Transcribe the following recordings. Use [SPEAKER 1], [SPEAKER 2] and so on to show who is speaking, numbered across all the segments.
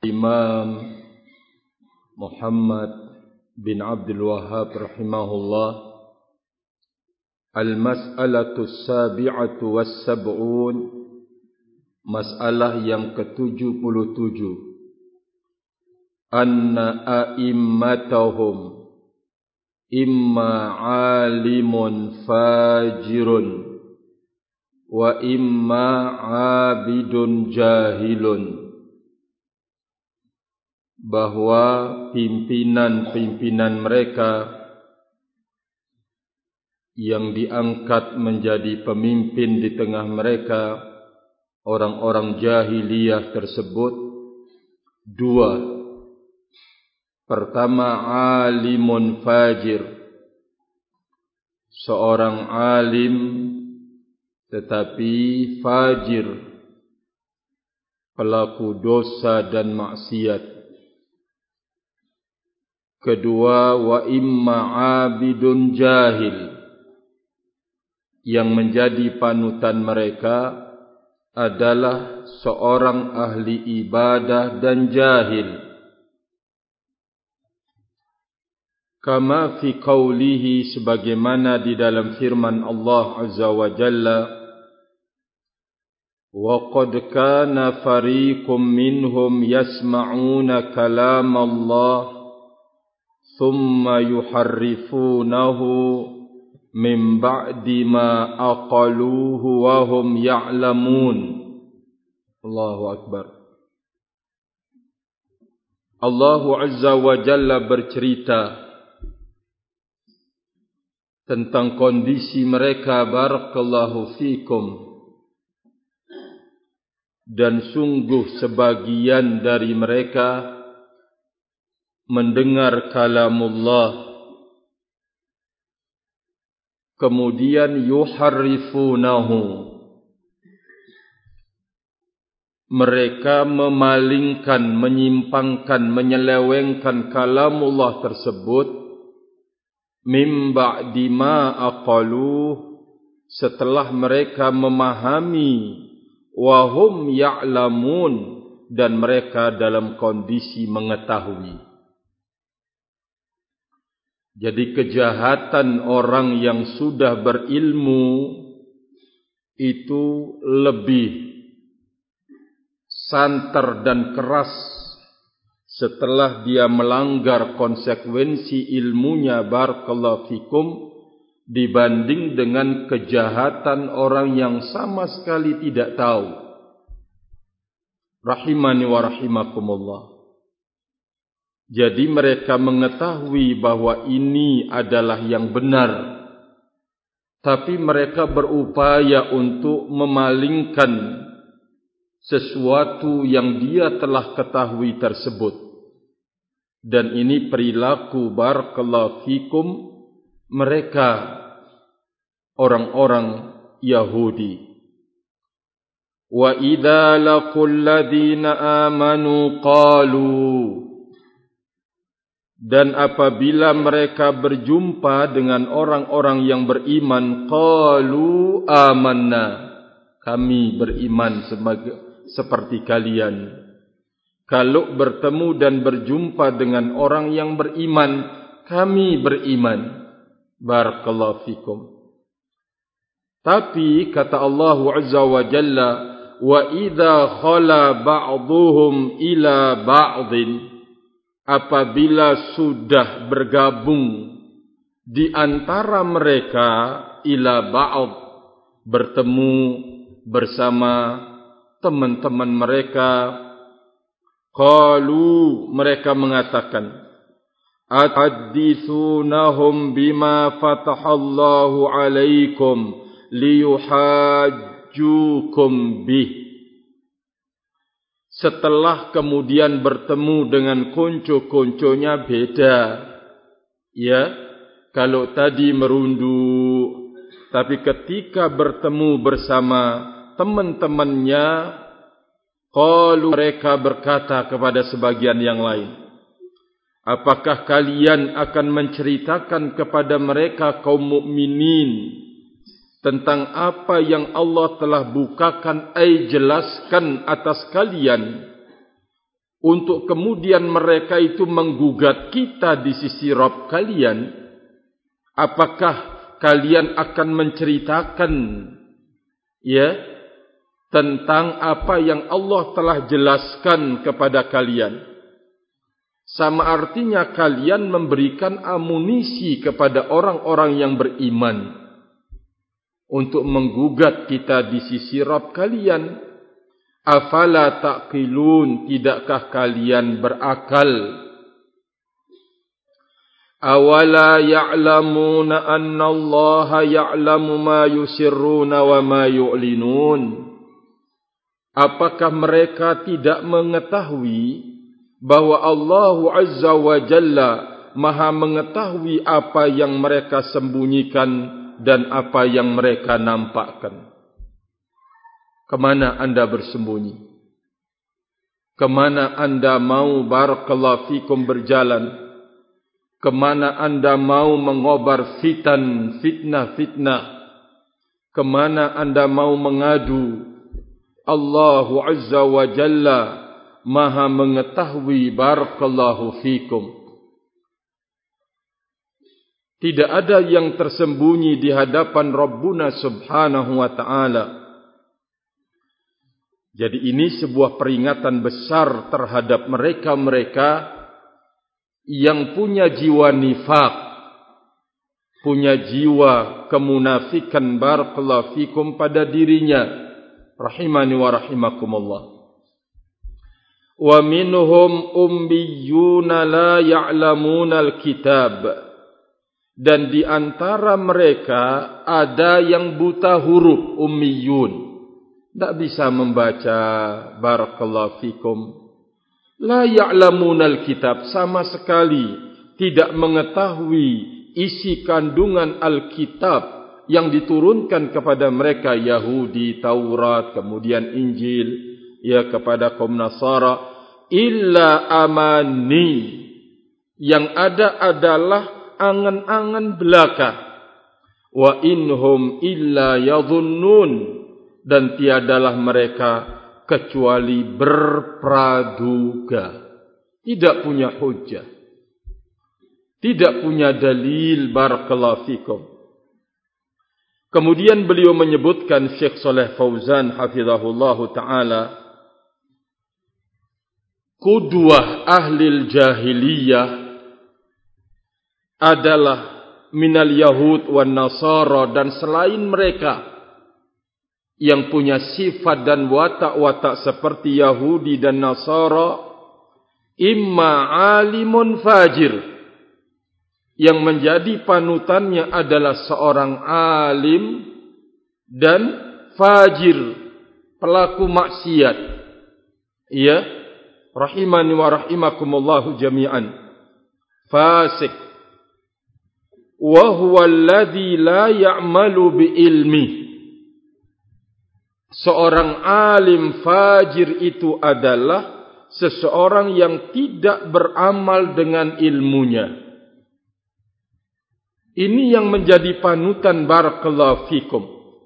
[SPEAKER 1] Imam Muhammad bin Abdul Wahhab rahimahullah, Al-Mas'alatu Sabi'atu Was-Sab'un, masalah yang ke-77. Anna a'immatahum imma alimun fajirun wa imma abidun jahilun. Bahwa pimpinan-pimpinan mereka yang diangkat menjadi pemimpin di tengah mereka, orang-orang jahiliyah tersebut, dua. Pertama, alimun fajir, seorang alim tetapi fajir, pelaku dosa dan maksiat. Kedua, wa imma abidun jahil, yang menjadi panutan mereka adalah seorang ahli ibadah dan jahil. Kama fi qawlihi, sebagaimana di dalam firman Allah Azza wa Jalla, wa qad kana fariqum minhum yasma'una kalam Allah thumma yuharrifunahu min ba'di ma aqaluhu wa hum ya'lamun. Allahu Akbar. Allah Azza wa Jalla bercerita tentang kondisi mereka, barakallahu fikum, dan sungguh sebagian dari mereka mendengar kalamullah, kemudian yuharrifunahu, mereka memalingkan, menyimpangkan, menyelewengkan kalamullah tersebut, mim ba'di ma aqaluh, setelah mereka memahami, wa hum ya'lamun, dan mereka dalam kondisi mengetahui. Jadi kejahatan orang yang sudah berilmu itu lebih santer dan keras setelah dia melanggar konsekuensi ilmunya, barakallahu fikum, dibanding dengan kejahatan orang yang sama sekali tidak tahu. Rahimani wa rahimakumullah. Jadi mereka mengetahui bahwa ini adalah yang benar, tapi mereka berupaya untuk memalingkan sesuatu yang dia telah ketahui tersebut. Dan ini perilaku, barakallahu fikum, mereka orang-orang Yahudi. Wa idza laqul ladzina amanu qalu, dan apabila mereka berjumpa dengan orang-orang yang beriman, qalu amanna, kami beriman seperti kalian. Kalau bertemu dan berjumpa dengan orang yang beriman, kami beriman. Barakallahu fikum. Tapi kata Allah Azza wa Jalla, wa idza khala ba'dhuhum ila ba'dhin, apabila sudah bergabung di antara mereka, ila ba'd, bertemu bersama teman-teman mereka, qalu, mereka mengatakan, athaddithunahum bima fatahallahu alaikum liyuhajjukum bih. Setelah kemudian bertemu dengan konco-konconya beda. Ya, kalau tadi merunduk, tapi ketika bertemu bersama teman-temannya, qalu, mereka berkata kepada sebagian yang lain, apakah kalian akan menceritakan kepada mereka kaum mukminin tentang apa yang Allah telah bukakan, jelaskan atas kalian, untuk kemudian mereka itu menggugat kita di sisi Rabb kalian, apakah kalian akan menceritakan tentang apa yang Allah telah jelaskan kepada kalian? Sama artinya kalian memberikan amunisi kepada orang-orang yang beriman untuk menggugat kita di sisi Rabb kalian. Afala taqilun, tidakkah kalian berakal? Awala ya'lamuna anna Allah ya'lamu ma yusirruna wa ma yu'linun. Apakah mereka tidak mengetahui bahwa Allah Azza wa Jalla Maha mengetahui apa yang mereka sembunyikan dan apa yang mereka nampakkan? Kemana anda bersembunyi? Kemana anda mau barakallahu fikum berjalan? Kemana anda mau mengobar fitnah-fitnah? Kemana anda mau mengadu? Allah Azza wa Jalla Maha mengetahui barakallahu fikum. Tidak ada yang tersembunyi di hadapan Rabbuna Subhanahu wa ta'ala. Jadi ini sebuah peringatan besar terhadap mereka-mereka yang punya jiwa nifaq, punya jiwa kemunafikan barakallahu fikum pada dirinya. Rahimani wa rahimakumullah. Wa minhum ummiyuna la ya'lamuna al-kitab. Dan di antara mereka ada yang buta huruf, ummiyun. Tak bisa membaca barakallahu fikum. La ya'lamunal kitab, sama sekali tidak mengetahui isi kandungan Alkitab yang diturunkan kepada mereka Yahudi, Taurat, kemudian Injil, kepada kaum Nasara, illa amani. Yang ada adalah angan-angan belaka. Wa inhum illa yadhunnun. Dan tiadalah mereka kecuali berpraduga. Tidak punya hujjah. Tidak punya dalil barakallahu fikum. Kemudian beliau menyebutkan Syekh Saleh Fauzan hafizahullahu ta'ala. Qudwah ahlil jahiliyah adalah minal Yahud wan Nasara, dan selain mereka yang punya sifat dan watak-watak seperti Yahudi dan Nasara, imma alimun fajir, yang menjadi panutannya adalah seorang alim dan fajir, pelaku maksiat. Rahimani wa rahimakumullahu jami'an. Fasik. Wa huwa alladhi la ya'malu bi ilmi. Seorang alim fajir itu adalah seseorang yang tidak beramal dengan ilmunya. Ini yang menjadi panutan barakallahu fikum.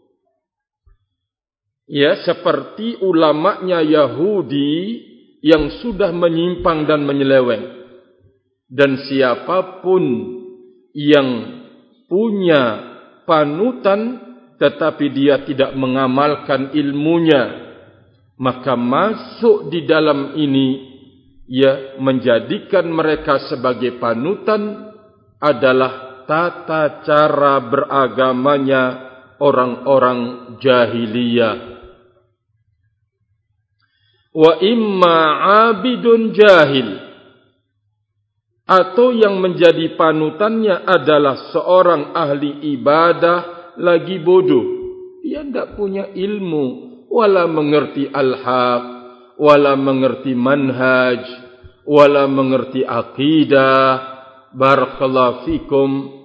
[SPEAKER 1] Seperti ulamanya Yahudi yang sudah menyimpang dan menyeleweng. Dan siapapun yang punya panutan tetapi dia tidak mengamalkan ilmunya, maka masuk di dalam ini menjadikan mereka sebagai panutan adalah tata cara beragamanya orang-orang jahiliyah. Wa imma abidun jahil, atau yang menjadi panutannya adalah seorang ahli ibadah lagi bodoh. Dia tidak punya ilmu, wala mengerti al-haq, wala mengerti manhaj, wala mengerti aqidah. Barakallahu fikum.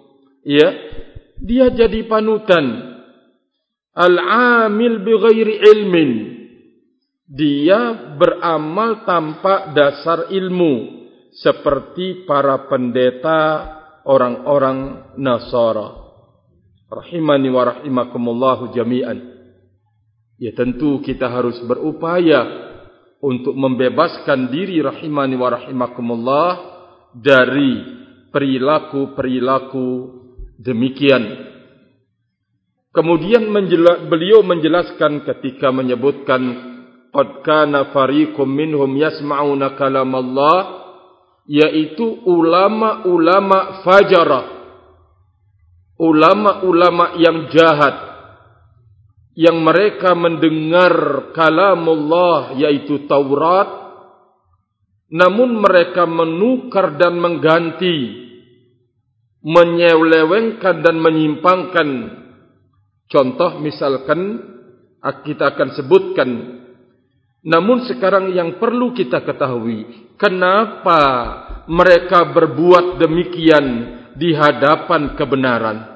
[SPEAKER 1] Dia jadi panutan. Al-amil bighairi ilmin. Dia beramal tanpa dasar ilmu, seperti para pendeta orang-orang Nasara. Rahimani wa rahimakumullahu jami'an. Tentu kita harus berupaya untuk membebaskan diri rahimani wa rahimakumullah dari perilaku-perilaku demikian. Kemudian beliau menjelaskan ketika menyebutkan qad kana fariqum minhum yasma'una kalam Allah, yaitu ulama-ulama fajarah, ulama-ulama yang jahat, yang mereka mendengar kalamullah yaitu Taurat, namun mereka menukar dan mengganti, menyelewengkan dan menyimpangkan. Contoh misalkan kita akan sebutkan. Namun sekarang yang perlu kita ketahui, kenapa mereka berbuat demikian di hadapan kebenaran?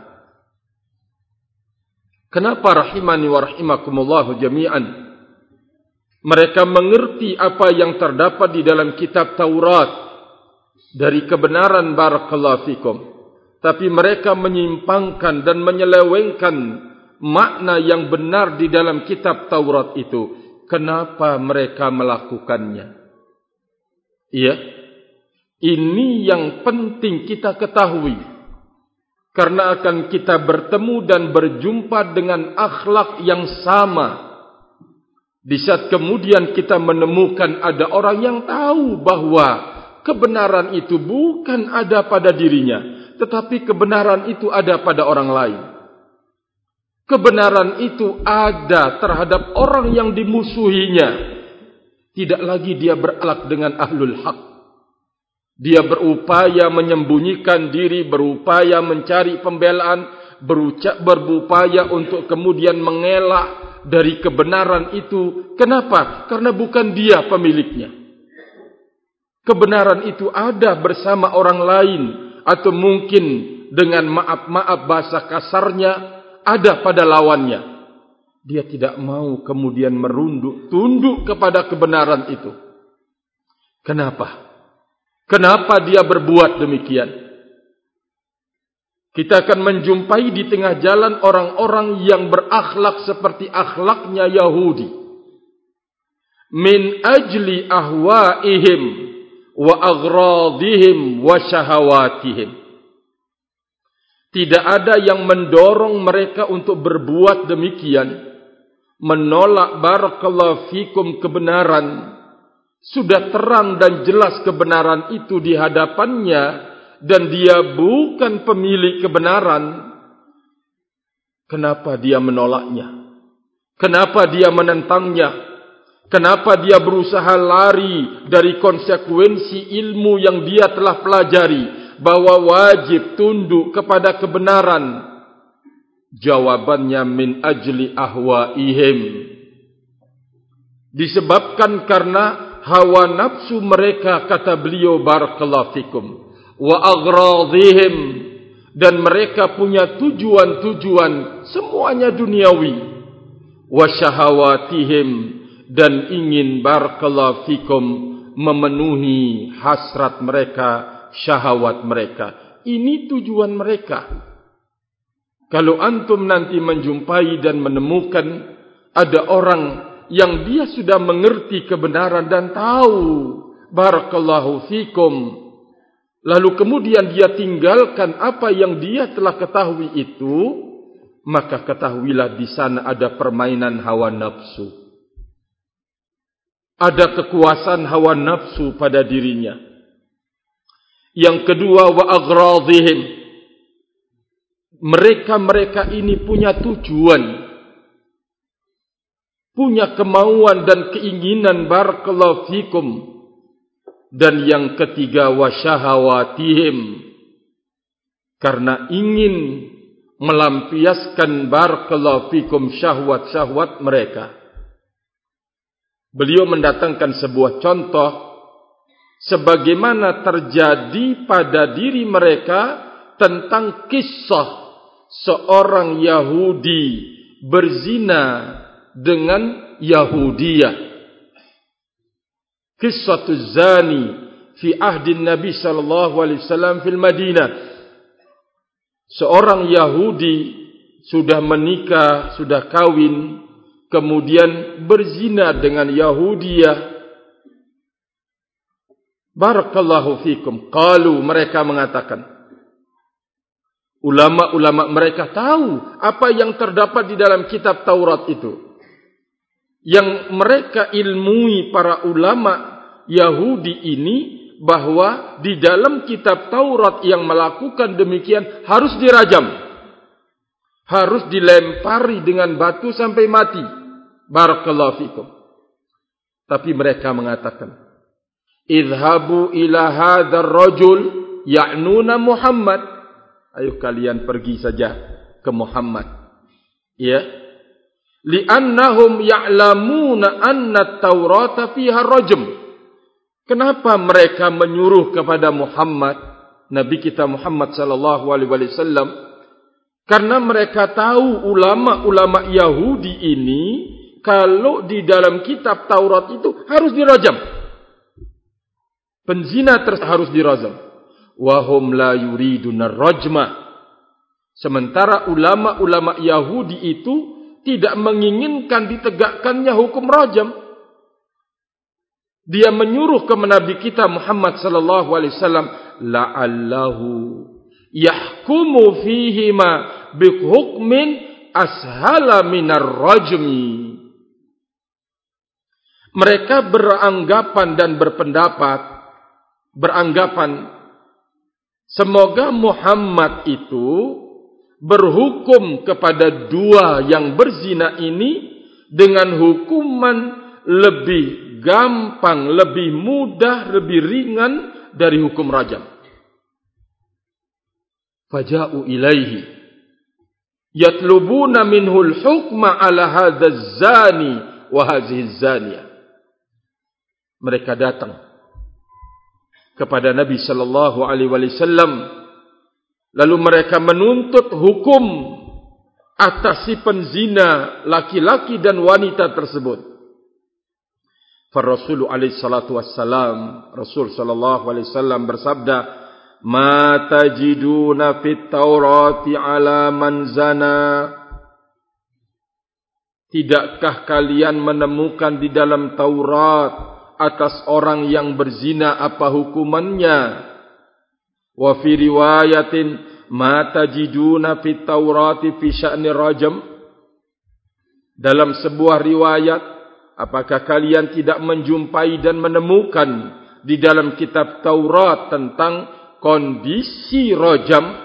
[SPEAKER 1] Kenapa rahimani wa rahimakumullahu jami'an? Mereka mengerti apa yang terdapat di dalam kitab Taurat dari kebenaran, barakallahu fikum, tapi mereka menyimpangkan dan menyelewengkan makna yang benar di dalam kitab Taurat itu. Kenapa mereka melakukannya? Iya, ini yang penting kita ketahui, karena akan kita bertemu dan berjumpa dengan akhlak yang sama. Di saat kemudian kita menemukan ada orang yang tahu bahwa kebenaran itu bukan ada pada dirinya, tetapi kebenaran itu ada pada orang lain. Kebenaran itu ada terhadap orang yang dimusuhinya. Tidak lagi dia berakhlak dengan ahlul haq. Dia berupaya menyembunyikan diri, berupaya mencari pembelaan, berupaya untuk kemudian mengelak dari kebenaran itu. Kenapa? Karena bukan dia pemiliknya. Kebenaran itu ada bersama orang lain, atau mungkin dengan maaf-maaf bahasa kasarnya ada pada lawannya. Dia tidak mau kemudian tunduk kepada kebenaran itu. Kenapa? Kenapa dia berbuat demikian? Kita akan menjumpai di tengah jalan orang-orang yang berakhlak seperti akhlaknya Yahudi. Min ajli ahwaihim wa aghradihim wa syahawatihim. Tidak ada yang mendorong mereka untuk berbuat demikian, menolak barakallahu fikum kebenaran. Sudah terang dan jelas kebenaran itu di hadapannya, dan dia bukan pemilik kebenaran. Kenapa dia menolaknya? Kenapa dia menentangnya? Kenapa dia berusaha lari dari konsekuensi ilmu yang dia telah pelajari, bahwa wajib tunduk kepada kebenaran? Jawabannya min ajli ahwaihim. Disebabkan karena hawa nafsu mereka, kata beliau barakallahu fikum, wa aghradihim, dan mereka punya tujuan-tujuan semuanya duniawi, wa syahawatihim, dan ingin barakallahu fikum memenuhi hasrat mereka, syahwat mereka. Ini tujuan mereka. Kalau antum nanti menjumpai dan menemukan ada orang yang dia sudah mengerti kebenaran dan tahu barakallahu fikum, lalu kemudian dia tinggalkan apa yang dia telah ketahui itu, maka ketahuilah di sana ada permainan hawa nafsu. Ada kekuasaan hawa nafsu pada dirinya. Yang kedua, wa aghradihim. Mereka ini punya tujuan, punya kemauan dan keinginan barakallahu fikum. Dan yang ketiga, wa syahawatihim, karena ingin melampiaskan barakallahu fikum syahwat-syahwat mereka. Beliau mendatangkan sebuah contoh sebagaimana terjadi pada diri mereka tentang kisah seorang Yahudi berzina dengan Yahudiyah. Kisah zani fi ahdi Nabi sallallahu alaihi wasallam fil Madinah. Seorang Yahudi sudah menikah, sudah kawin, kemudian berzina dengan Yahudiyah Barakallahu fikum. Qalu, mereka mengatakan. Ulama-ulama mereka tahu apa yang terdapat di dalam kitab Taurat itu. Yang mereka ilmui para ulama Yahudi ini, bahwa di dalam kitab Taurat yang melakukan demikian harus dirajam. Harus dilempari dengan batu sampai mati. Barakallahu fikum. Tapi mereka mengatakan, idhabu ila hadzal rajul ya'nuna Muhammad. Ayo kalian pergi saja ke Muhammad. Ya. Li'annahum ya'lamuna anna at-Taurata fiha rajm. Kenapa mereka menyuruh kepada Muhammad, Nabi kita Muhammad sallallahu alaihi wasallam? Karena mereka tahu ulama-ulama Yahudi ini, kalau di dalam kitab Taurat itu harus dirajam. Penzina harus dirajam. Wahum la yuriduna rajma. Sementara ulama-ulama Yahudi itu tidak menginginkan ditegakkannya hukum rajam. Dia menyuruh ke Nabi kita Muhammad sallallahu alaihi wasallam, la'allahu yahkumu fihima bihukmin ashala minar rajmi. Mereka beranggapan dan beranggapan semoga Muhammad itu berhukum kepada dua yang berzina ini dengan hukuman lebih gampang, lebih mudah, lebih ringan dari hukum rajam. Faja'u ilaihi yatlubuna minhul hukma ala hadzal zani wa hadzihi zaniyah. Mereka datang kepada Nabi sallallahu alaihi wasallam, lalu mereka menuntut hukum atas si penzina laki-laki dan wanita tersebut. Rasul alaihi salatu wassalam, Rasul sallallahu alaihi wasallam bersabda, "Ma tajiduna fit Taurati ala man zana." Tidakkah kalian menemukan di dalam Taurat atas orang yang berzina apa hukumannya? Wa fi riwayatin ma tajiduna fit Taurati fi sya'ni rajam. Dalam sebuah riwayat, apakah kalian tidak menjumpai dan menemukan di dalam kitab Taurat tentang kondisi rajam?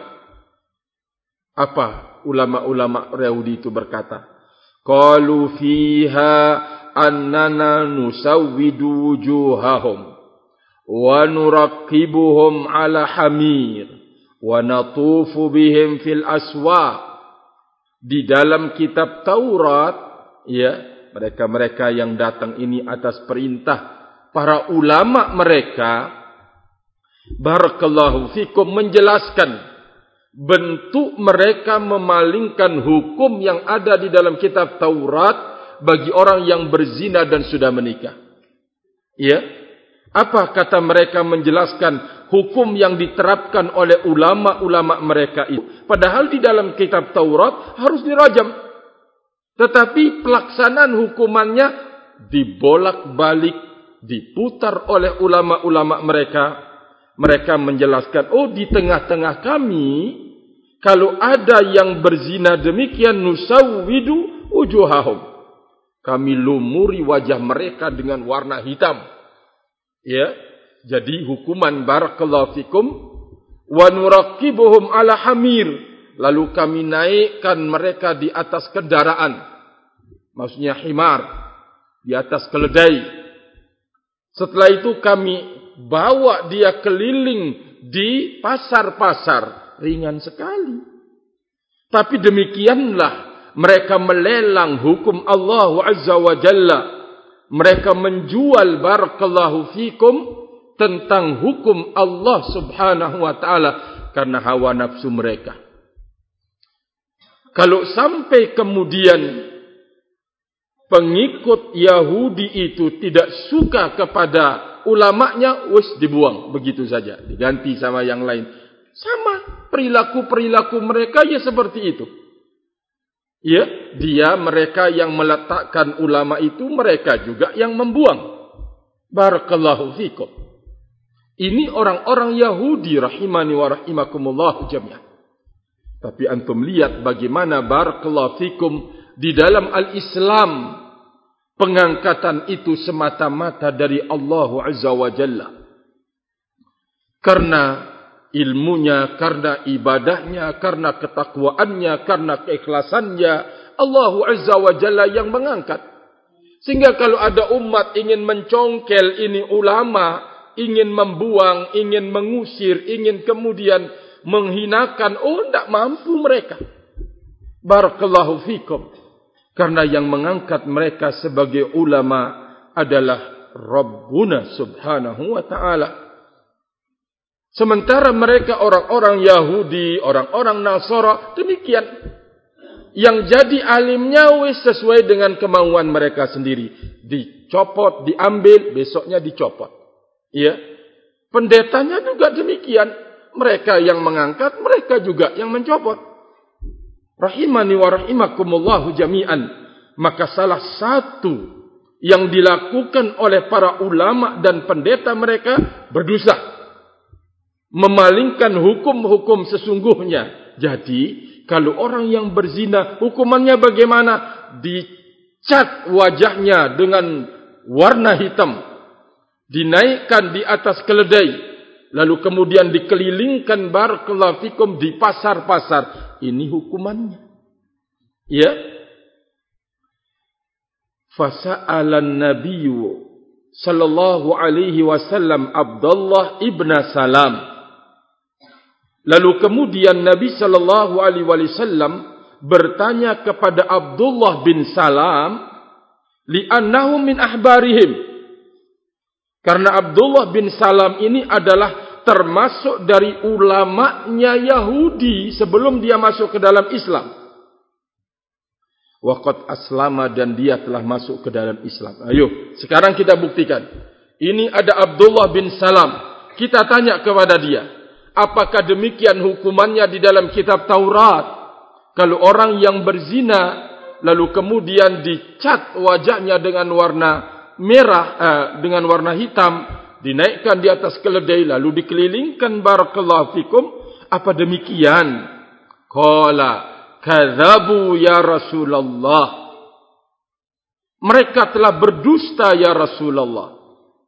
[SPEAKER 1] Apa ulama-ulama Yahudi itu berkata? Qalu fiha annana nusawwidu wujuhahum wa nuraqibuhum ala hamir wa natufu bihim fil aswaq. Di dalam kitab Taurat, ya, mereka-mereka yang datang ini atas perintah para ulama mereka, barakallahu fikum, menjelaskan bentuk mereka memalingkan hukum yang ada di dalam kitab Taurat bagi orang yang berzina dan sudah menikah. Ya, apa kata mereka menjelaskan hukum yang diterapkan oleh ulama-ulama mereka itu? Padahal di dalam kitab Taurat harus dirajam. Tetapi pelaksanaan hukumannya dibolak-balik, diputar oleh ulama-ulama mereka. Mereka menjelaskan, oh, di tengah-tengah kami, kalau ada yang berzina demikian, nusawwidu wujuhahum, kami lumuri wajah mereka dengan warna hitam. Ya, jadi hukuman barakallahu fikum, wa nuraqibuhum ala hamir, lalu kami naikkan mereka di atas kendaraan, maksudnya himar, di atas keledai. Setelah itu kami bawa dia keliling di pasar-pasar. Ringan sekali. Tapi demikianlah mereka melelang hukum Allah Azza wa Jalla. Mereka menjual barakallahu fikum tentang hukum Allah Subhanahu wa ta'ala karena hawa nafsu mereka. Kalau sampai kemudian pengikut Yahudi itu tidak suka kepada ulamanya, wis dibuang begitu saja, diganti sama yang lain. Sama perilaku-perilaku mereka ya seperti itu. Ya, mereka yang meletakkan ulama itu, mereka juga yang membuang. Barakallahu fikum. Ini orang-orang Yahudi rahimani wa rahimakumullah jami'an. Tapi antum lihat bagaimana barakallahu fikum di dalam al-Islam pengangkatan itu semata-mata dari Allah Azza wa Jalla. Karena ilmunya, karena ibadahnya, karena ketakwaannya, karena keikhlasannya, Allah Azza wa Jalla yang mengangkat. Sehingga kalau ada umat ingin mencongkel ini ulama, ingin membuang, ingin mengusir, ingin kemudian menghinakan, tidak mampu mereka. Barakallahu fikum. Karena yang mengangkat mereka sebagai ulama adalah Rabbuna subhanahu wa ta'ala. Sementara mereka orang-orang Yahudi, orang-orang Nasara, demikian. Yang jadi alimnya wis sesuai dengan kemauan mereka sendiri. Dicopot, diambil, besoknya dicopot. Ya. Pendetanya juga demikian. Mereka yang mengangkat, mereka juga yang mencopot. Rahimani wa rahimakumullahu jami'an. Maka salah satu yang dilakukan oleh para ulama dan pendeta mereka berdosa. Memalingkan hukum-hukum sesungguhnya. Jadi, kalau orang yang berzina, hukumannya bagaimana? Dicat wajahnya dengan warna hitam. Dinaikkan di atas keledai. Lalu kemudian dikelilingkan barakallahu fikum di pasar-pasar. Ini hukumannya. Ya. Fasa'alan nabiyyu sallallahu alaihi wasallam Abdullah ibn Salam. Lalu kemudian Nabi sallallahu alaihi wasallam bertanya kepada Abdullah bin Salam, li'annahu min ahbarihim. Karena Abdullah bin Salam ini adalah termasuk dari ulamanya Yahudi sebelum dia masuk ke dalam Islam. Waqad aslama, dan dia telah masuk ke dalam Islam. Ayo, sekarang kita buktikan. Ini ada Abdullah bin Salam. Kita tanya kepada dia, apakah demikian hukumannya di dalam kitab Taurat? Kalau orang yang berzina lalu kemudian dicat wajahnya dengan warna merah, dengan warna hitam, dinaikkan di atas keledai lalu dikelilingkan barakallahu fikum, apa demikian? Qala kadzabu ya Rasulullah. Mereka telah berdusta ya Rasulullah.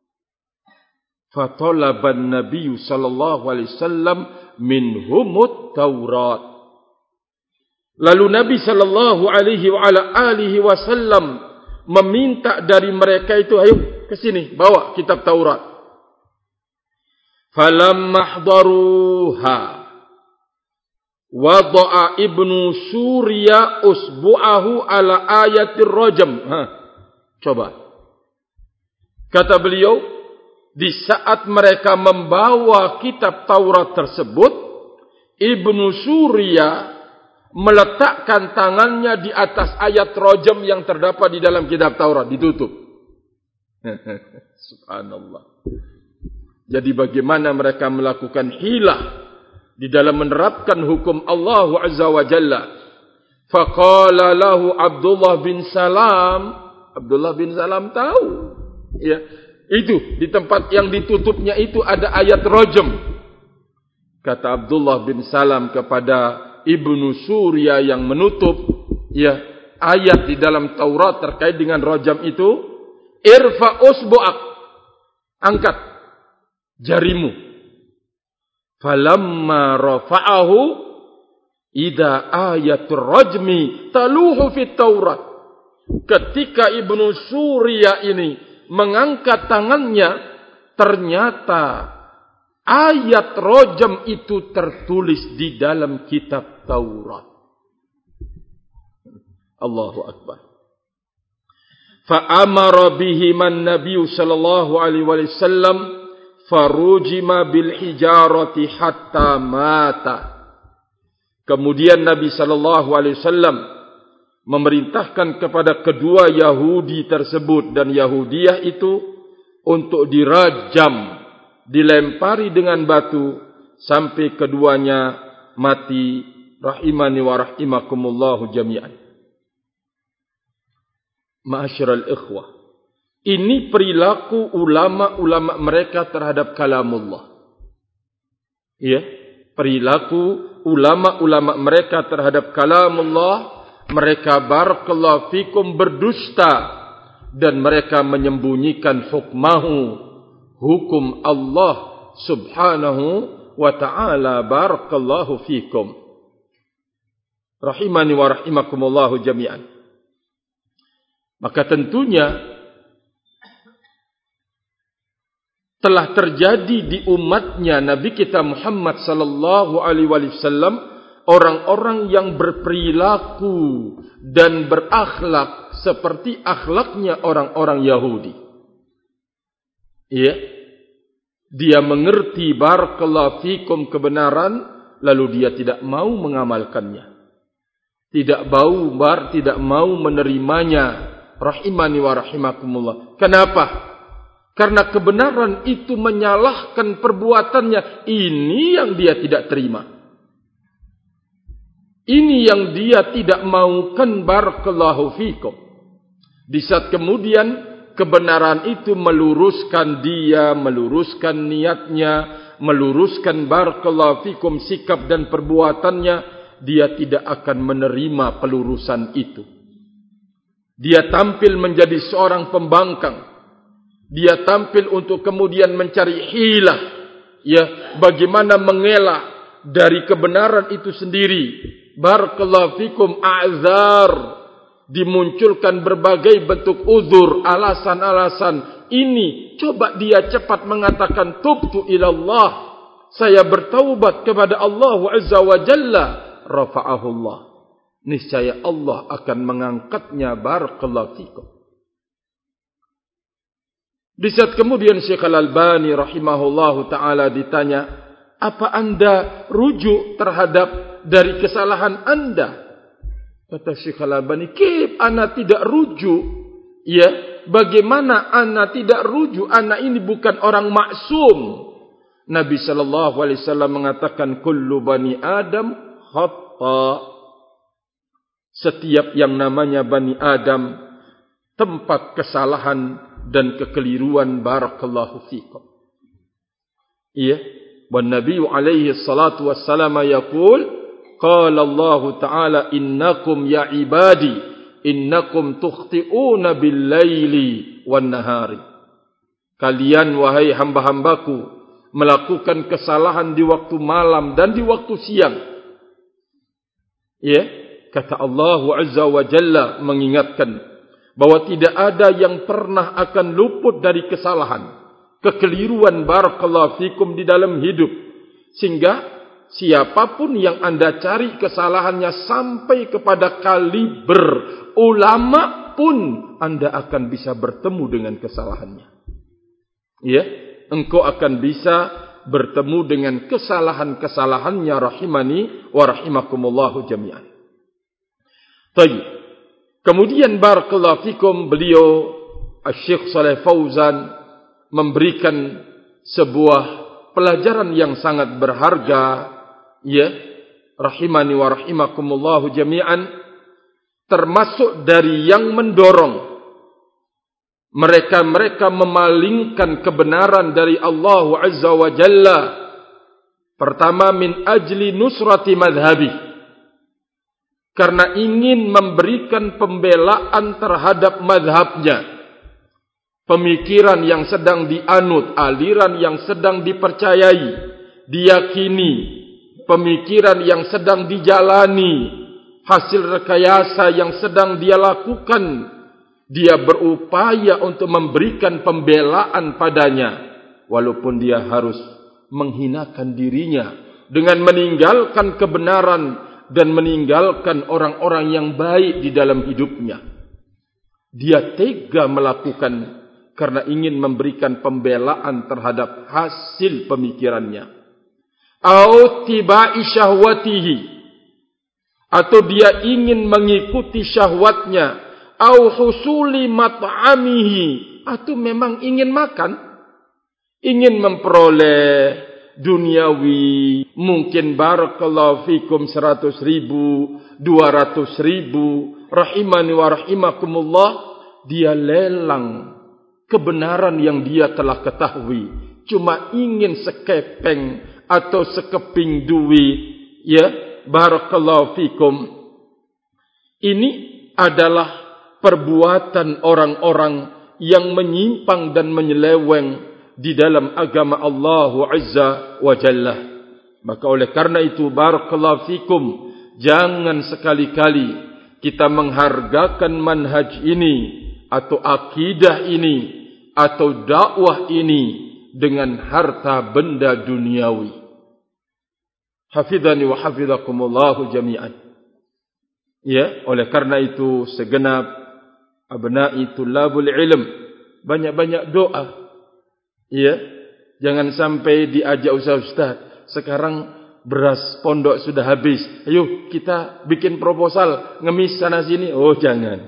[SPEAKER 1] Fatalaban Nabi sallallahu alaihi wasallam minhumut Taurat. Lalu Nabi sallallahu alaihi wa ala alihi wasallam meminta dari mereka itu, ayo ke sini bawa kitab Taurat. Falamma hadaruha wada'a ibnu Surya usbu'ahu ala ayatir rajam. Coba. Kata beliau, di saat mereka membawa kitab Taurat tersebut, Ibnu Surya meletakkan tangannya di atas ayat rajam yang terdapat di dalam kitab Taurat, ditutup. Subhanallah. Jadi bagaimana mereka melakukan hilah di dalam menerapkan hukum Allah Azza wa Jalla. Faqala lahu Abdullah bin Salam. Abdullah bin Salam tahu. Ya, itu di tempat yang ditutupnya itu ada ayat rajam. Kata Abdullah bin Salam kepada Ibnu Surya yang menutup ya ayat di dalam Taurat terkait dengan rajam itu, irfa usbu'ak, angkat jarimu. Falamma rafa'ahu idza ayatul rajmi taluhu fit Taurat. Ketika Ibnu Surya ini mengangkat tangannya, ternyata ayat rajam itu tertulis di dalam kitab Taurat. Allahu Akbar. Fa'amara bihi man Nabi sallallahu alaihi wasallam farujima bil hijarati hatta mata. Kemudian Nabi sallallahu alaihi wasallam memerintahkan kepada kedua Yahudi tersebut dan Yahudiyah itu untuk dirajam, dilempari dengan batu sampai keduanya mati. Rahimani wa rahimakumullahu jami'an. Ma'asyiral ikhwah, Ini perilaku ulama-ulama mereka terhadap kalamullah. Ya, perilaku ulama-ulama mereka terhadap kalamullah, mereka barakallahu fikum berdusta dan mereka menyembunyikan hukmahu, hukum Allah subhanahu wa ta'ala. Barakallahu fikum. Rahimani wa rahimakumullahu jami'an. Maka tentunya telah terjadi di umatnya Nabi kita Muhammad sallallahu alaihi wasallam orang-orang yang berperilaku dan berakhlak seperti akhlaknya orang-orang Yahudi. Ya. Dia mengerti barakallahu fikum kebenaran, lalu dia tidak mau mengamalkannya. Tidak mau menerimanya. Rahimani wa rahimakumullah. Kenapa? Karena kebenaran itu menyalahkan perbuatannya. Ini yang dia tidak terima. Ini yang dia tidak maukan. Barakallahu fikum. Di saat kemudian kebenaran itu meluruskan dia, meluruskan niatnya, meluruskan barakallahu fikum sikap dan perbuatannya, dia tidak akan menerima pelurusan itu. Dia tampil menjadi seorang pembangkang. Dia tampil untuk kemudian mencari hilah, ya, bagaimana mengelak dari kebenaran itu sendiri. Barakallahu fikum, a'zar, dimunculkan berbagai bentuk uzur, alasan-alasan. Ini coba dia cepat mengatakan tubtu ilallah, saya bertaubat kepada Allah Azza wa Jalla, rafa'ahullah. Niscaya Allah akan mengangkatnya. Barakallahu fikum. Di saat kemudian Syekh Al-Albani rahimahullahu ta'ala ditanya, apa anda rujuk terhadap dari kesalahan anda? Kata Syekh Al-Albani, kif ana tidak rujuk? Ya, bagaimana ana tidak rujuk? Ana ini bukan orang maksum. Nabi sallallahu alaihi wasallam mengatakan, kullu bani Adam khata. Setiap yang namanya Bani Adam tempat kesalahan dan kekeliruan. Barakallahu fikum. Iya. Wan Nabi alaihi salatu wassalam yaqul, qala Allah ta'ala, innakum ya ibadi, innakum tukhti'una bil-laili wan-nahari. Kalian wahai hamba-hambaku melakukan kesalahan di waktu malam dan di waktu siang. Iya. Kata Allah Azza wa Jalla mengingatkan bahwa tidak ada yang pernah akan luput dari kesalahan, kekeliruan barakallahu fikum di dalam hidup. Sehingga siapapun yang anda cari kesalahannya sampai kepada kaliber ulama pun, anda akan bisa bertemu dengan kesalahannya. Ya, engkau akan bisa bertemu dengan kesalahan-kesalahannya. Rahimani wa rahimakumullahu jami'an. Baik. Kemudian barakallahu fikum, beliau Syekh Shalih Fauzan memberikan sebuah pelajaran yang sangat berharga, ya, rahimani wa rahimakumullahu jami'an, termasuk dari yang mendorong mereka memalingkan kebenaran dari Allah Azza wa Jalla. Pertama, min ajli nusrati madhabi, karena ingin memberikan pembelaan terhadap madhabnya, pemikiran yang sedang dianut, aliran yang sedang dipercayai, diyakini, pemikiran yang sedang dijalani, hasil rekayasa yang sedang dia lakukan. Dia berupaya untuk memberikan pembelaan padanya, walaupun dia harus menghinakan dirinya dengan meninggalkan kebenaran dan meninggalkan orang-orang yang baik di dalam hidupnya. Dia tega melakukan karena ingin memberikan pembelaan terhadap hasil pemikirannya. Au tiba'i syahwatihi, atau dia ingin mengikuti syahwatnya. Au husuli mat'amihi, atau memang ingin makan, ingin memperoleh duniawi, mungkin barakallahu fikum 100.000, 200.000, rahimani wa rahimakumullah, dia lelang kebenaran yang dia telah ketahui, cuma ingin sekepeng atau sekeping duit, ya, barakallahu fikum. Ini adalah perbuatan orang-orang yang menyimpang dan menyeleweng di dalam agama Allah Azza wa Jalla. Maka oleh karena itu, barakallahu fikum, jangan sekali-kali kita menghargakan manhaj ini atau akidah ini atau dakwah ini dengan harta benda duniawi. Hafidhani wa hafidhakumullahu jami'an. Ya, oleh karena itu segenap abna'i tullabul ilm, banyak-banyak doa. Ya, jangan sampai diajak ustaz, sekarang beras pondok sudah habis, ayo kita bikin proposal ngemis sana sini. Oh, jangan.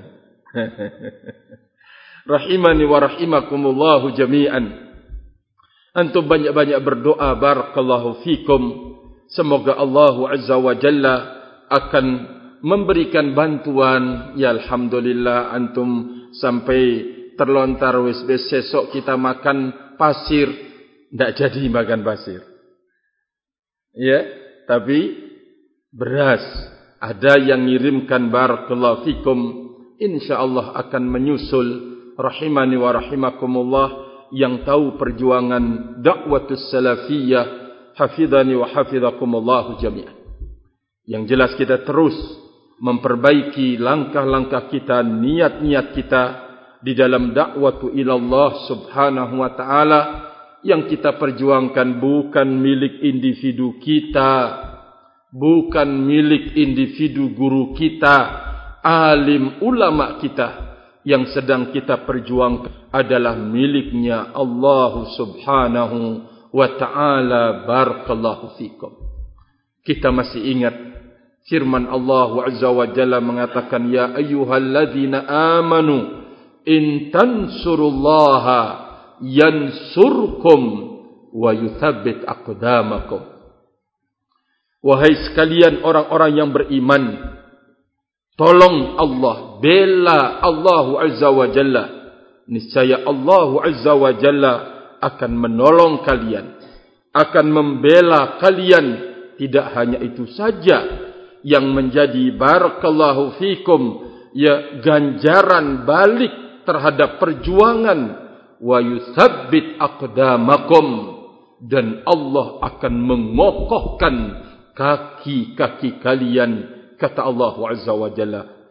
[SPEAKER 1] Rahimani wa rahimakumullahu jami'an. Antum banyak-banyak berdoa, barakallahu fikum. Semoga Allah Azza wa Jalla akan memberikan bantuan. Ya alhamdulillah, antum sampai terlontar wis besok kita makan pasir, ndak jadi makan pasir. Ya, tapi beras ada yang ngirimkan, barakallahu fikum, insyaallah akan menyusul. Rahimani wa rahimakumullah, yang tahu perjuangan dakwatus salafiyah, hafidhani wa hafidhakumullah jami'an. Yang jelas kita terus memperbaiki langkah-langkah kita, niat-niat kita di dalam dakwatu ilallah subhanahu wa ta'ala. Yang kita perjuangkan bukan milik individu kita, bukan milik individu guru kita, alim ulama kita. Yang sedang kita perjuangkan adalah miliknya Allah subhanahu wa ta'ala. Barakallahu fikum. Kita masih ingat firman Allah Azza wa Jalla mengatakan, ya ayyuhalladzina amanu in tansurullaha yansurkum wa yuthabbit aqdamakum. Wahai sekalian orang-orang yang beriman, tolong Allah, bela Allah Azza wa Jalla. Niscaya Allah Azza wa Jalla akan menolong kalian, akan membela kalian. Tidak hanya itu saja yang menjadi barakallahu fikum, ya, ganjaran balik terhadap perjuangan. Wa yuthabbit aqdamakum, dan Allah akan mengokohkan kaki-kaki kalian. Kata Allah Azza wa Jalla.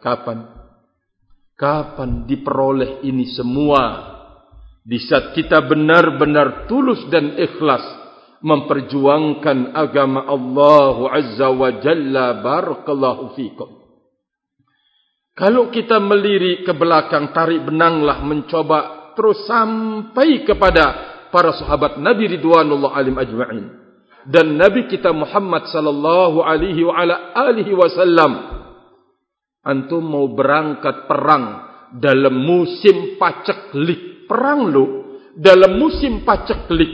[SPEAKER 1] Kapan diperoleh ini semua? Di saat kita benar-benar tulus dan ikhlas memperjuangkan agama Allah Azza wa Jalla. Barakallahu fikum. Kalau kita melirik ke belakang, tarik benanglah, mencoba terus sampai kepada para sahabat Nabi ridwanullah alim ajma'in dan Nabi kita Muhammad sallallahu alaihi wa ala alihi wasallam. Antum mau berangkat perang dalam musim paceklik, perang lo dalam musim paceklik,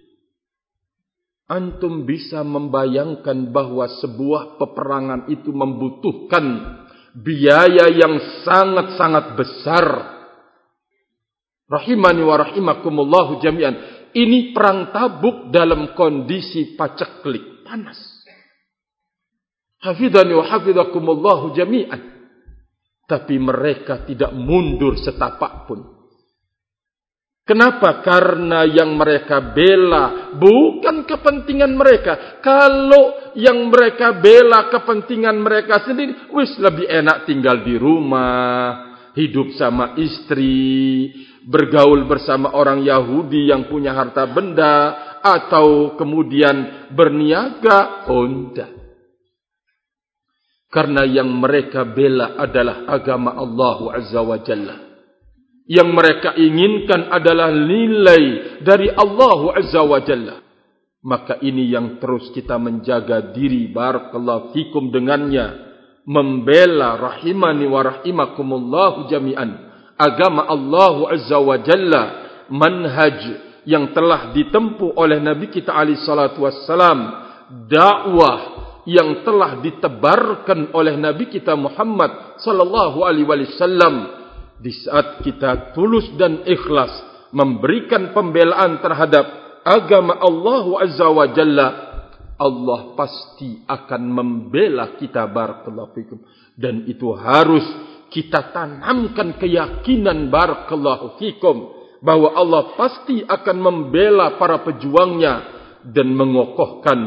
[SPEAKER 1] antum bisa membayangkan bahwa sebuah peperangan itu membutuhkan biaya yang sangat-sangat besar. Rahimani wa rahimakumullahu jami'an. Ini perang Tabuk dalam kondisi paceklik, panas. Hafidhani wa hafidhakumullahu jami'an. Tapi mereka tidak mundur setapak pun. Kenapa? Karena yang mereka bela bukan kepentingan mereka. Kalau yang mereka bela kepentingan mereka sendiri, wis lebih enak tinggal di rumah, hidup sama istri, bergaul bersama orang Yahudi yang punya harta benda, atau kemudian berniaga. Tidak. Karena yang mereka bela adalah agama Allah Azza wa Jalla. Yang mereka inginkan adalah nilai dari Allah Azza wa Jalla. Maka ini yang terus kita menjaga diri, barakallahu fikum, dengannya. Membela, rahimani wa rahimakumullahu jami'an, agama Allah Azza wa Jalla, manhaj yang telah ditempuh oleh Nabi kita alaihi salatu wassalam, dakwah yang telah ditebarkan oleh Nabi kita Muhammad sallallahu alaihi wasallam. Di saat kita tulus dan ikhlas memberikan pembelaan terhadap agama Allah Azza wa Jalla, Allah pasti akan membela kita. Barakallahu fikum. Dan itu harus kita tanamkan keyakinan, barakallahu fikum, bahwa Allah pasti akan membela para pejuangnya dan mengokohkan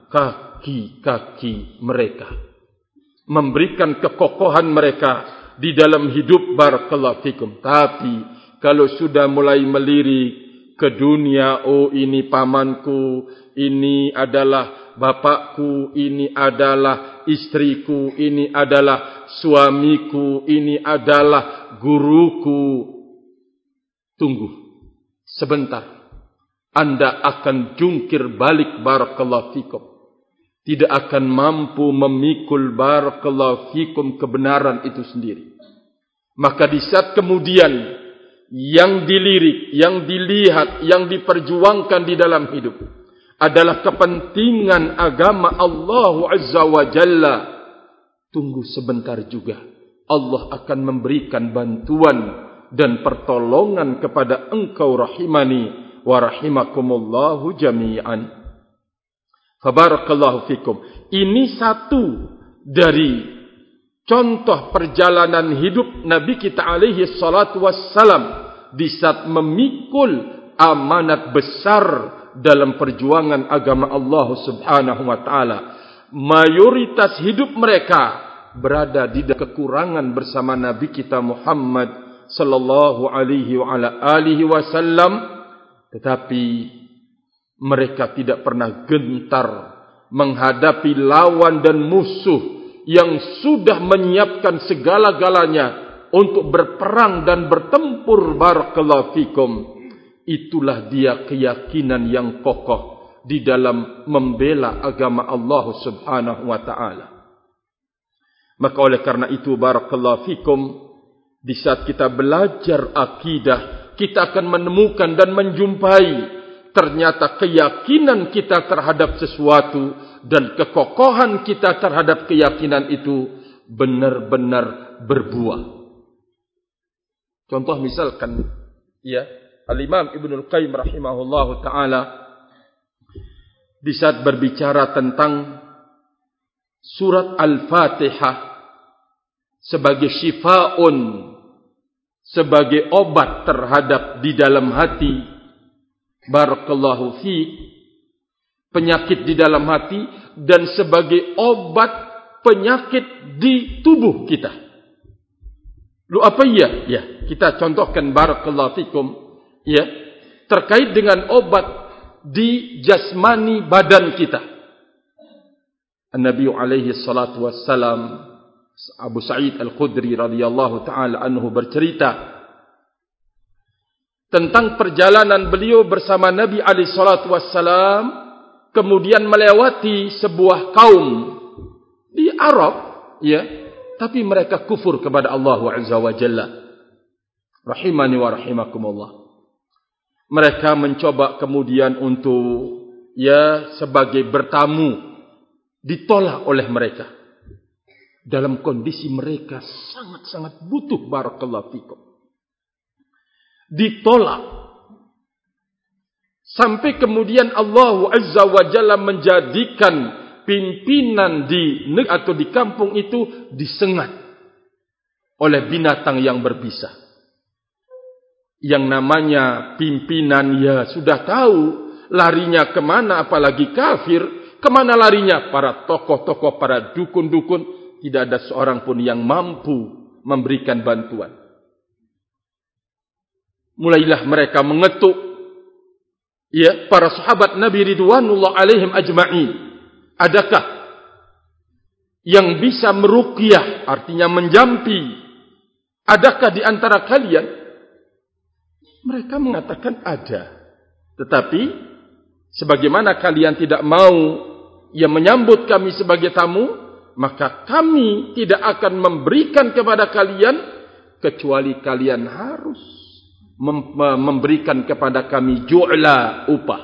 [SPEAKER 1] kaki-kaki mereka, memberikan kekokohan mereka di dalam hidup. Barakallahu fikum. Tapi kalau sudah mulai melirik ke dunia, oh ini pamanku, ini adalah bapakku, ini adalah istriku, ini adalah suamiku, ini adalah guruku. Tunggu sebentar, Anda akan jungkir balik. Barakallahu fikum. Tidak akan mampu memikul, barakallahu fikum, kebenaran itu sendiri. Maka di saat kemudian yang dilirik, yang dilihat, yang diperjuangkan di dalam hidup adalah kepentingan agama Allah Azza wa Jalla, tunggu sebentar juga Allah akan memberikan bantuan dan pertolongan kepada engkau, rahimani wa rahimakumullahu jami'an. Fabarakallahu fikum. Ini satu dari contoh perjalanan hidup Nabi kita alaihi salatu wassalam di saat memikul amanat besar dalam perjuangan agama Allah Subhanahu wa taala. Mayoritas hidup mereka berada di kekurangan bersama Nabi kita Muhammad sallallahu alaihi wa ala alihi wasallam, tetapi mereka tidak pernah gentar menghadapi lawan dan musuh yang sudah menyiapkan segala-galanya untuk berperang dan bertempur. Barakallahu fikum. Itulah dia keyakinan yang kokoh di dalam membela agama Allah Subhanahu wa taala. Maka oleh karena itu, barakallahu fikum, di saat kita belajar akidah, kita akan menemukan dan menjumpai ternyata keyakinan kita terhadap sesuatu dan kekokohan kita terhadap keyakinan itu benar-benar berbuah. Contoh misalkan, ya, Al-Imam Ibnul Qayyim rahimahullahu ta'ala di saat berbicara tentang surat Al-Fatihah sebagai syifa'un, sebagai obat terhadap di dalam hati, barakallahu fiik, penyakit di dalam hati, dan sebagai obat penyakit di tubuh kita. Lu apa ya? Ya, kita contohkan, barakallahu fikum, ya, terkait dengan obat di jasmani badan kita. An-Nabi alaihi salatu wassalam, Abu Sa'id Al-Khudri radhiyallahu ta'ala anhu bercerita tentang perjalanan beliau bersama Nabi alaihi salatu wassalam, kemudian melewati sebuah kaum di Arab, ya, tapi mereka kufur kepada Allah Azza wa Jalla. Rahimani wa rahimakumullah. Mereka mencoba kemudian untuk, ya, sebagai bertamu, ditolak oleh mereka. Dalam kondisi mereka sangat-sangat butuh, barakallahu fikum. Ditolak. Sampai kemudian Allah Azza wa Jalla menjadikan pimpinan di negeri atau di kampung itu disengat oleh binatang yang berbisa. Yang namanya pimpinan, ya, sudah tahu larinya kemana, apalagi kafir, kemana larinya? Para tokoh-tokoh, para dukun-dukun. Tidak ada seorang pun yang mampu memberikan bantuan. Mulailah mereka mengetuk, ya, para sahabat Nabi ridwanullah alaihim ajma'in. Adakah yang bisa meruqyah, artinya menjampi? Adakah di antara kalian? Mereka mengatakan ada. Tetapi sebagaimana kalian tidak mau, ya, menyambut kami sebagai tamu, maka kami tidak akan memberikan kepada kalian kecuali kalian harus memberikan kepada kami ju'la, upah.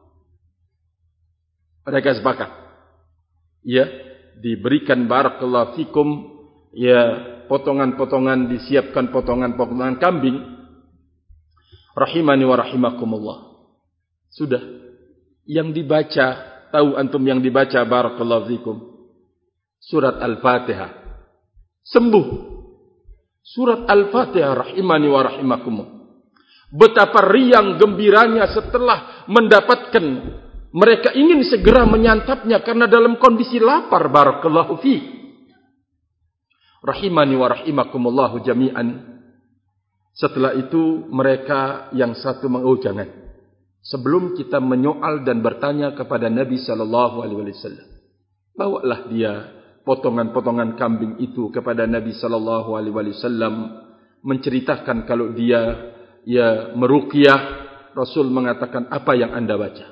[SPEAKER 1] Mereka sepakat, ya, diberikan, barakallahu fikum, ya, potongan-potongan, disiapkan potongan-potongan kambing Rahimani wa rahimakumullah. Sudah. Yang dibaca, tahu antum yang dibaca, barakallahu fikum, surat Al-Fatihah. Sembuh. Surat Al-Fatihah, rahimani wa rahimakumullah. Betapa riang gembiranya setelah mendapatkan, mereka ingin segera menyantapnya karena dalam kondisi lapar, barakallahu fiik. Rahimani wa rahimakumullahu jami'an. Setelah itu mereka yang satu jangan. Sebelum kita menyoal dan bertanya kepada Nabi sallallahu alaihi wasallam, bawalah dia potongan-potongan kambing itu kepada Nabi sallallahu alaihi wasallam, menceritakan kalau dia meruqyah. Rasul mengatakan, apa yang Anda baca?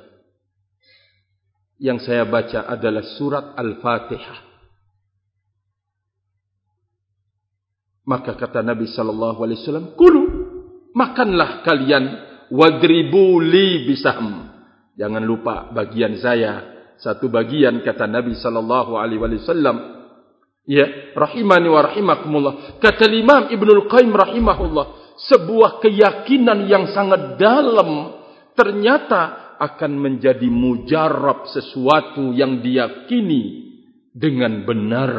[SPEAKER 1] Yang saya baca adalah surat Al-Fatihah. Maka kata Nabi sallallahu alaihi wasallam, "Kulu, makanlah kalian, wadribu li bisam." Jangan lupa bagian saya, satu bagian, kata Nabi sallallahu alaihi wasallam. Ya, rahimani wa rahimakumullah. Kata Imam Ibnul Qayyim rahimahullah, sebuah keyakinan yang sangat dalam ternyata akan menjadi mujarab, sesuatu yang diyakini dengan benar.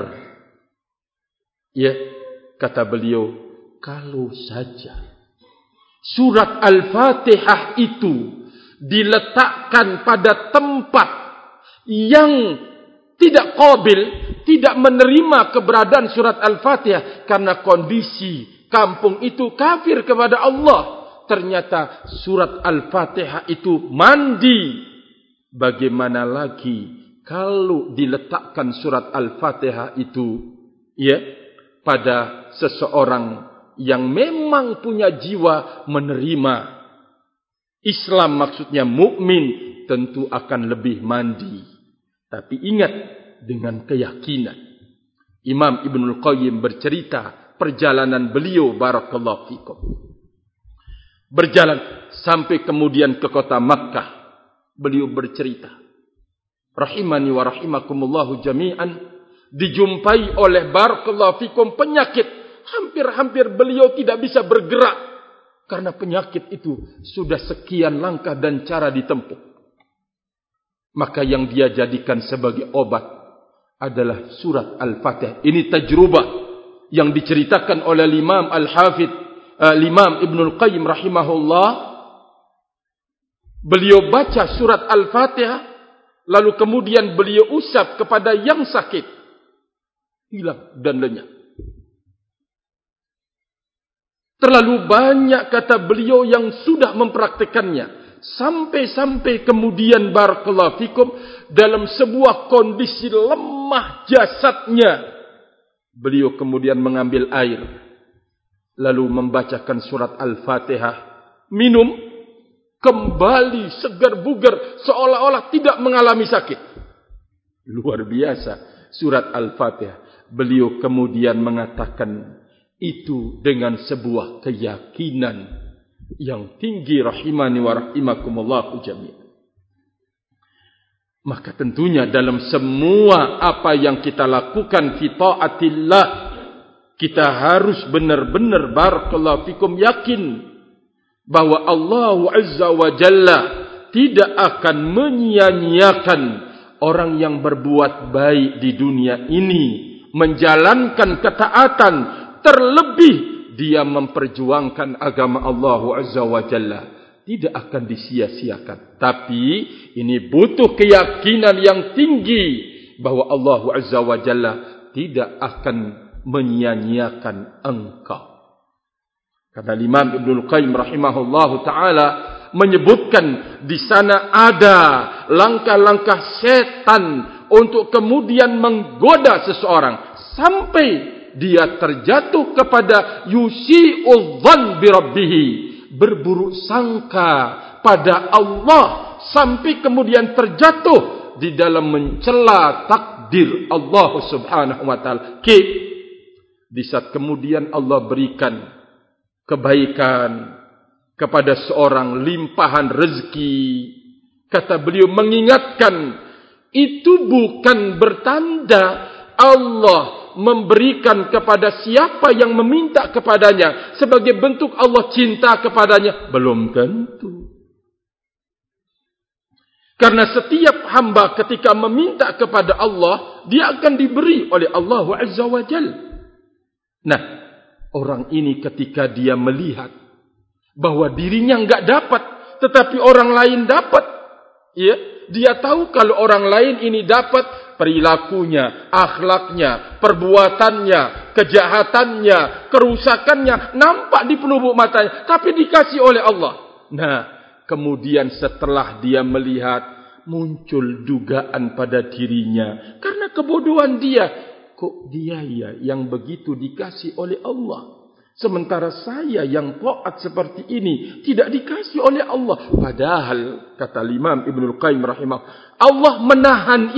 [SPEAKER 1] Ya, kata beliau, kalau saja surat Al-Fatihah itu diletakkan pada tempat yang tidak qabil, tidak menerima keberadaan surat Al-Fatihah karena kondisi kampung itu kafir kepada Allah, ternyata surat Al-Fatihah itu mandi. Bagaimana lagi kalau diletakkan surat Al-Fatihah itu pada seseorang yang memang punya jiwa menerima Islam, maksudnya mukmin, tentu akan lebih mandi. Tapi ingat, dengan keyakinan. Imam Ibnul Qayyim bercerita perjalanan beliau, barakallahu fikum. Berjalan sampai kemudian ke kota Makkah. Beliau bercerita, rahimani wa rahimakumullahu jami'an, dijumpai oleh, barakallahu fikum, penyakit. Hampir-hampir beliau tidak bisa bergerak karena penyakit itu sudah sekian langkah dan cara ditempuh. Maka yang dia jadikan sebagai obat adalah surat Al-Fatihah. Ini tajrubah yang diceritakan oleh Imam Al-Hafidh, Imam Ibnul Qayyim rahimahullah. Beliau baca surat Al-Fatihah, lalu kemudian beliau usap kepada yang sakit, hilang dan lenyap. Terlalu banyak, kata beliau, yang sudah mempraktikannya. Sampai-sampai kemudian, barakallahu fikum, dalam sebuah kondisi lemah jasadnya, beliau kemudian mengambil air, lalu membacakan surat Al-Fatihah, minum, kembali segar bugar, seolah-olah tidak mengalami sakit. Luar biasa surat Al-Fatihah. Beliau kemudian mengatakan, itu dengan sebuah keyakinan yang tinggi, rahimani wa rahimakumullahu jami'an. Maka tentunya dalam semua apa yang kita lakukan fi taatillah, kita harus benar-benar, barakallahu fikum, yakin bahwa Allah Azza wa Jalla tidak akan menyia-nyiakan orang yang berbuat baik di dunia ini, menjalankan ketaatan, terlebih dia memperjuangkan agama Allah Azza wa Jalla, tidak akan disia-siakan. Tapi ini butuh keyakinan yang tinggi bahwa Allah Azza wa Jalla tidak akan menyia-nyiakan engkau. Kata Imam Ibnul Qayyim rahimahullahu ta'ala, menyebutkan di sana ada langkah-langkah setan untuk kemudian menggoda seseorang sampai dia terjatuh kepada yusi'ul dzan bi rabbih, berburuk sangka pada Allah, sampai kemudian terjatuh di dalam mencela takdir Allah Subhanahu wa taala. Di saat kemudian Allah berikan kebaikan kepada seorang, limpahan rezeki, kata beliau mengingatkan, itu bukan bertanda Allah memberikan kepada siapa yang meminta kepadanya sebagai bentuk Allah cinta kepadanya? Belum tentu. Karena setiap hamba ketika meminta kepada Allah, dia akan diberi oleh Allah Azza wa Jal. Nah, orang ini ketika dia melihat bahwa dirinya enggak dapat, tetapi orang lain dapat, ya, dia tahu kalau orang lain ini dapat perilakunya, akhlaknya, perbuatannya, kejahatannya, kerusakannya nampak di pelupuk matanya, tapi dikasih oleh Allah. Nah, kemudian setelah dia melihat, muncul dugaan pada dirinya karena kebodohan dia. Kok dia ya yang begitu dikasih oleh Allah, sementara saya yang taat seperti ini tidak dikasih oleh Allah? Padahal kata Imam Ibnul Qayyim rahimahullah, Allah menahan